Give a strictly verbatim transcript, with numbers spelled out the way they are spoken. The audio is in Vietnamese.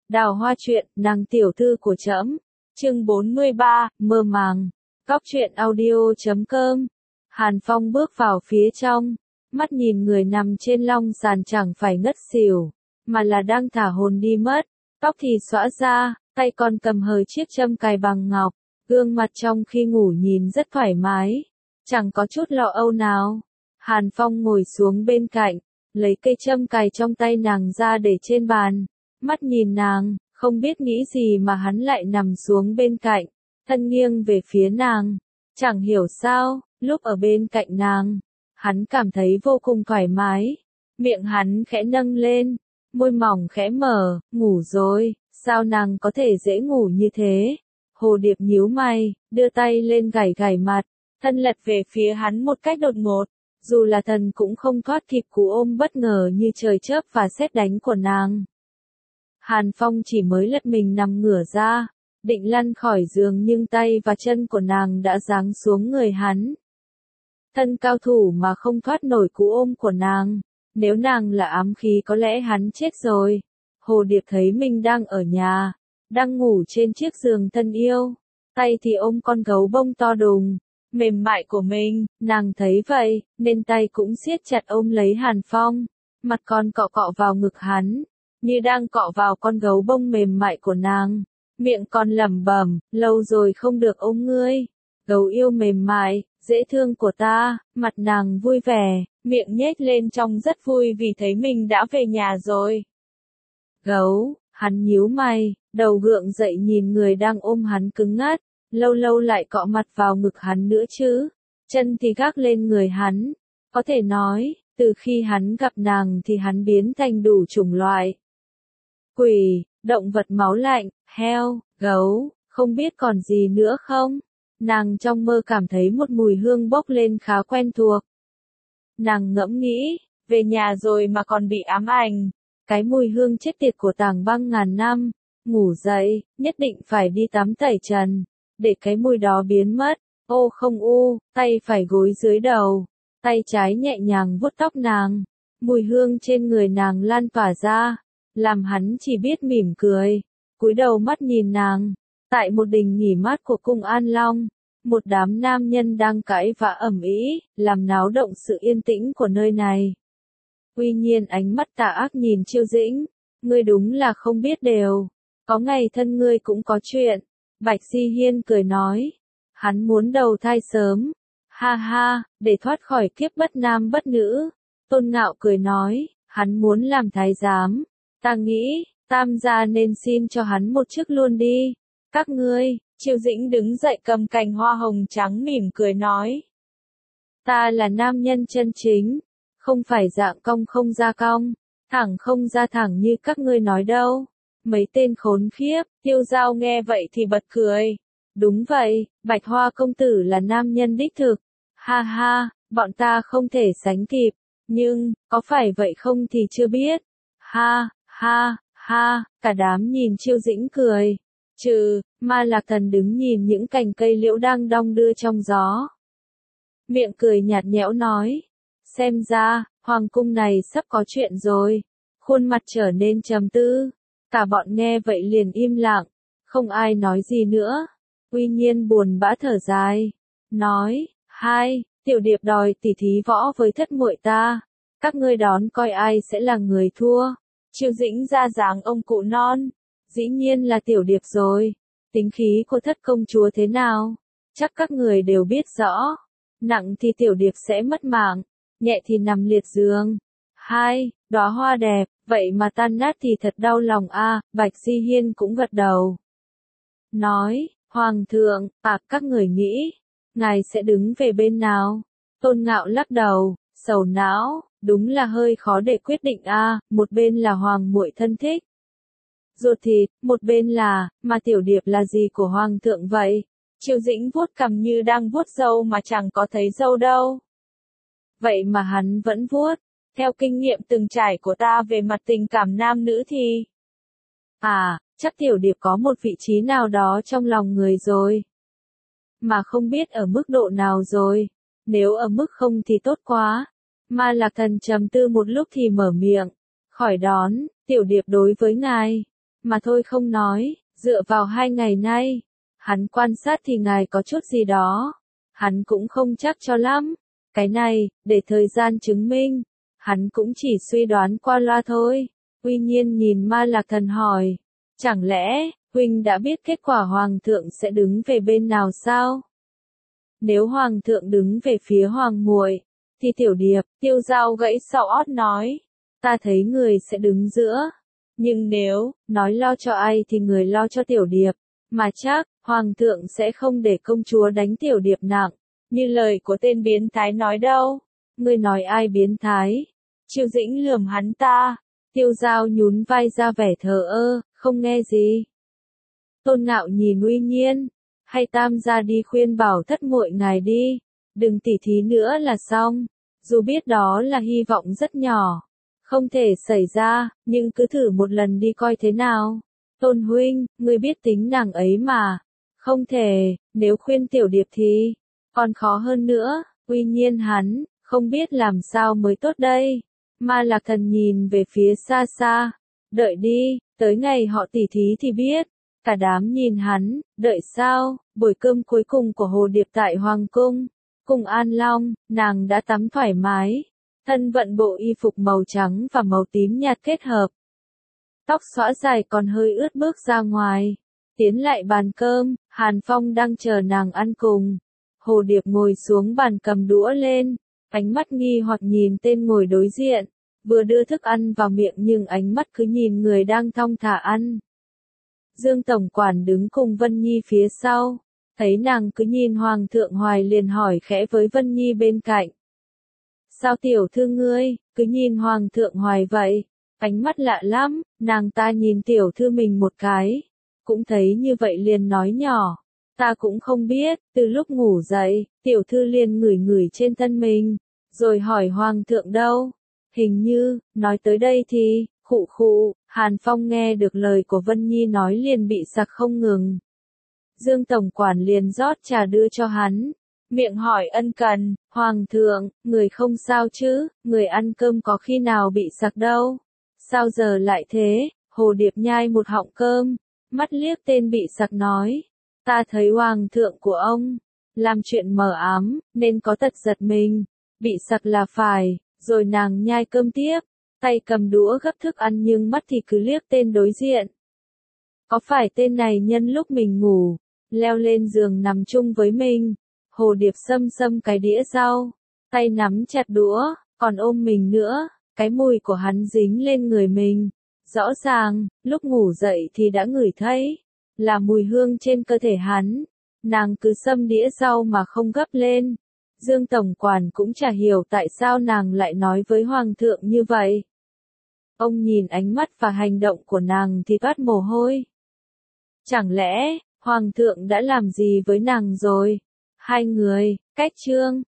Đào Hoa truyện, nàng tiểu thư của trẫm. Chương bốn mươi ba, mơ màng. Góc truyện audio chấm com. Hàn Phong bước vào phía trong, mắt nhìn người nằm trên long sàn chẳng phải ngất xỉu, mà là đang thả hồn đi mất. Tóc thì xõa ra, tay còn cầm hờ chiếc châm cài bằng ngọc, gương mặt trong khi ngủ nhìn rất thoải mái, chẳng có chút lo âu nào. Hàn Phong ngồi xuống bên cạnh, lấy cây châm cài trong tay nàng ra để trên bàn, mắt nhìn nàng, không biết nghĩ gì mà hắn lại nằm xuống bên cạnh, thân nghiêng về phía nàng. Chẳng hiểu sao, lúc ở bên cạnh nàng, hắn cảm thấy vô cùng thoải mái. Miệng hắn khẽ nâng lên, môi mỏng khẽ mở, ngủ rồi, sao nàng có thể dễ ngủ như thế? Hồ Điệp nhíu mày, đưa tay lên gảy gảy mặt, thân lật về phía hắn một cách đột ngột. Dù là thần cũng không thoát kịp cú ôm bất ngờ như trời chớp và sét đánh của nàng. Hàn Phong chỉ mới lật mình nằm ngửa ra, định lăn khỏi giường nhưng tay và chân của nàng đã giáng xuống người hắn. Thân cao thủ mà không thoát nổi cú ôm của nàng, nếu nàng là ám khí có lẽ hắn chết rồi. Hồ Điệp thấy mình đang ở nhà, đang ngủ trên chiếc giường thân yêu, tay thì ôm con gấu bông to đùng, mềm mại của mình, nàng thấy vậy, nên tay cũng siết chặt ôm lấy Hàn Phong, mặt còn cọ cọ vào ngực hắn, như đang cọ vào con gấu bông mềm mại của nàng, miệng còn lẩm bẩm, lâu rồi không được ôm ngươi, gấu yêu mềm mại, dễ thương của ta. Mặt nàng vui vẻ, miệng nhếch lên trông rất vui vì thấy mình đã về nhà rồi. Gấu, hắn nhíu mày, đầu gượng dậy nhìn người đang ôm hắn cứng ngắc, lâu lâu lại cọ mặt vào ngực hắn nữa chứ, chân thì gác lên người hắn. Có thể nói, từ khi hắn gặp nàng thì hắn biến thành đủ chủng loại. Quỷ, động vật máu lạnh, heo, gấu, không biết còn gì nữa không? Nàng trong mơ cảm thấy một mùi hương bốc lên khá quen thuộc. Nàng ngẫm nghĩ, về nhà rồi mà còn bị ám ảnh. Cái mùi hương chết tiệt của tảng băng ngàn năm. Ngủ dậy, nhất định phải đi tắm tẩy trần, để cái mùi đó biến mất. Ô không u, tay phải gối dưới đầu, tay trái nhẹ nhàng vuốt tóc nàng. Mùi hương trên người nàng lan tỏa ra, làm hắn chỉ biết mỉm cười, cúi đầu mắt nhìn nàng. Tại một đình nghỉ mát của cung An Long, một đám nam nhân đang cãi vã ầm ĩ, làm náo động sự yên tĩnh của nơi này. Tuy nhiên ánh mắt tà ác nhìn Chiêu Dĩnh, ngươi đúng là không biết đều, có ngày thân ngươi cũng có chuyện. Bạch Di Hiên cười nói, hắn muốn đầu thai sớm, ha ha, để thoát khỏi kiếp bất nam bất nữ. Tôn Ngạo cười nói, hắn muốn làm thái giám, ta nghĩ, Tam gia nên xin cho hắn một chức luôn đi. Các ngươi, Chiêu Dĩnh đứng dậy cầm cành hoa hồng trắng mỉm cười nói. Ta là nam nhân chân chính, không phải dạng cong không ra cong, thẳng không ra thẳng như các ngươi nói đâu. Mấy tên khốn khiếp, Tiêu Giao nghe vậy thì bật cười. Đúng vậy, Bạch Hoa công tử là nam nhân đích thực. Ha ha, bọn ta không thể sánh kịp, nhưng, có phải vậy không thì chưa biết. Ha, ha, ha, cả đám nhìn Chiêu Dĩnh cười. Trừ, Ma Lạc Thần đứng nhìn những cành cây liễu đang đong đưa trong gió. Miệng cười nhạt nhẽo nói, xem ra, hoàng cung này sắp có chuyện rồi. Khuôn mặt trở nên trầm tư. Cả bọn nghe vậy liền im lặng, không ai nói gì nữa. Tuy nhiên buồn bã thở dài, nói, hai, Tiểu Điệp đòi tỉ thí võ với thất muội ta. Các ngươi đón coi ai sẽ là người thua. Chiêu Dĩnh ra dáng ông cụ non. Dĩ nhiên là Tiểu Điệp rồi. Tính khí của thất công chúa thế nào? Chắc các người đều biết rõ. Nặng thì Tiểu Điệp sẽ mất mạng, nhẹ thì nằm liệt giường. Hai, đóa hoa đẹp, vậy mà tan nát thì thật đau lòng a. À, Bạch Di Hiên cũng gật đầu. Nói, Hoàng thượng, à các người nghĩ, ngài sẽ đứng về bên nào? Tôn Ngạo lắc đầu, sầu não, đúng là hơi khó để quyết định a. À, một bên là hoàng muội thân thích, ruột thịt, một bên là, mà Tiểu Điệp là gì của hoàng thượng vậy? Chiêu Dĩnh vuốt cằm như đang vuốt râu mà chẳng có thấy râu đâu. Vậy mà hắn vẫn vuốt. Theo kinh nghiệm từng trải của ta về mặt tình cảm nam nữ thì... À, chắc Tiểu Điệp có một vị trí nào đó trong lòng người rồi. Mà không biết ở mức độ nào rồi. Nếu ở mức không thì tốt quá. Ma Lạc Thần trầm tư một lúc thì mở miệng. Khỏi đón, Tiểu Điệp đối với ngài. mà thôi không nói, dựa vào hai ngày nay, hắn quan sát thì ngài có chút gì đó, hắn cũng không chắc cho lắm, cái này, để thời gian chứng minh, hắn cũng chỉ suy đoán qua loa thôi. Uy Nhiên nhìn Ma Lạc Thần hỏi, chẳng lẽ, huynh đã biết kết quả Hoàng thượng sẽ đứng về bên nào sao? Nếu Hoàng thượng đứng về phía Hoàng muội, thì Tiểu Điệp, Tiêu Dao gãy sau ót nói, ta thấy người sẽ đứng giữa. Nhưng nếu, nói lo cho ai thì người lo cho Tiểu Điệp, mà chắc, Hoàng thượng sẽ không để công chúa đánh Tiểu Điệp nặng, như lời của tên biến thái nói đâu. Ngươi nói ai biến thái? Chiêu Dĩnh lườm hắn ta. Tiêu Dao nhún vai ra vẻ thờ ơ, không nghe gì. Tôn Ngạo nhìn Uy Nhiên, hay Tam gia đi khuyên bảo thất muội ngài đi, đừng tỉ thí nữa là xong. Dù biết đó là hy vọng rất nhỏ, không thể xảy ra, nhưng cứ thử một lần đi coi thế nào. Tôn huynh, ngươi biết tính nàng ấy mà. Không thể, nếu khuyên Tiểu Điệp thì còn khó hơn nữa. Uy Nhiên hắn không biết làm sao mới tốt đây. Ma Lạc Thần nhìn về phía xa xa, đợi đi, tới ngày họ tỉ thí thì biết. Cả đám nhìn hắn, đợi sao? Buổi cơm cuối cùng của Hồ Điệp tại Hoàng cung, cùng An Long, nàng đã tắm thoải mái, thân vận bộ y phục màu trắng và màu tím nhạt kết hợp. Tóc xõa dài còn hơi ướt bước ra ngoài, tiến lại bàn cơm, Hàn Phong đang chờ nàng ăn cùng. Hồ Điệp ngồi xuống bàn cầm đũa lên, ánh mắt nghi hoặc nhìn tên ngồi đối diện, vừa đưa thức ăn vào miệng nhưng ánh mắt cứ nhìn người đang thong thả ăn. Dương Tổng Quản đứng cùng Vân Nhi phía sau, thấy nàng cứ nhìn Hoàng thượng hoài liền hỏi khẽ với Vân Nhi bên cạnh. Sao tiểu thư ngươi, cứ nhìn Hoàng thượng hoài vậy? Ánh mắt lạ lắm, nàng ta nhìn tiểu thư mình một cái, cũng thấy như vậy liền nói nhỏ. Ta cũng không biết, từ lúc ngủ dậy, tiểu thư liền ngửi ngửi trên thân mình, rồi hỏi Hoàng thượng đâu. Hình như, nói tới đây thì, khụ khụ, Hàn Phong nghe được lời của Vân Nhi nói liền bị sặc không ngừng. Dương Tổng Quản liền rót trà đưa cho hắn, miệng hỏi ân cần, Hoàng thượng, người không sao chứ, người ăn cơm có khi nào bị sặc đâu. Sao giờ lại thế? Hồ Điệp nhai một họng cơm, mắt liếc tên bị sặc nói, ta thấy Hoàng thượng của ông làm chuyện mờ ám, nên có tật giật mình, bị sặc là phải. Rồi nàng nhai cơm tiếp, tay cầm đũa gấp thức ăn nhưng mắt thì cứ liếc tên đối diện. Có phải tên này nhân lúc mình ngủ, leo lên giường nằm chung với mình? Hồ Điệp xâm xâm cái đĩa rau, tay nắm chặt đũa, còn ôm mình nữa, cái mùi của hắn dính lên người mình. Rõ ràng, lúc ngủ dậy thì đã ngửi thấy, là mùi hương trên cơ thể hắn. Nàng cứ xâm đĩa rau mà không gấp lên. Dương Tổng Quản cũng chả hiểu tại sao nàng lại nói với Hoàng thượng như vậy. Ông nhìn ánh mắt và hành động của nàng thì toát mồ hôi. Chẳng lẽ, Hoàng thượng đã làm gì với nàng rồi? Hai người, cách chương.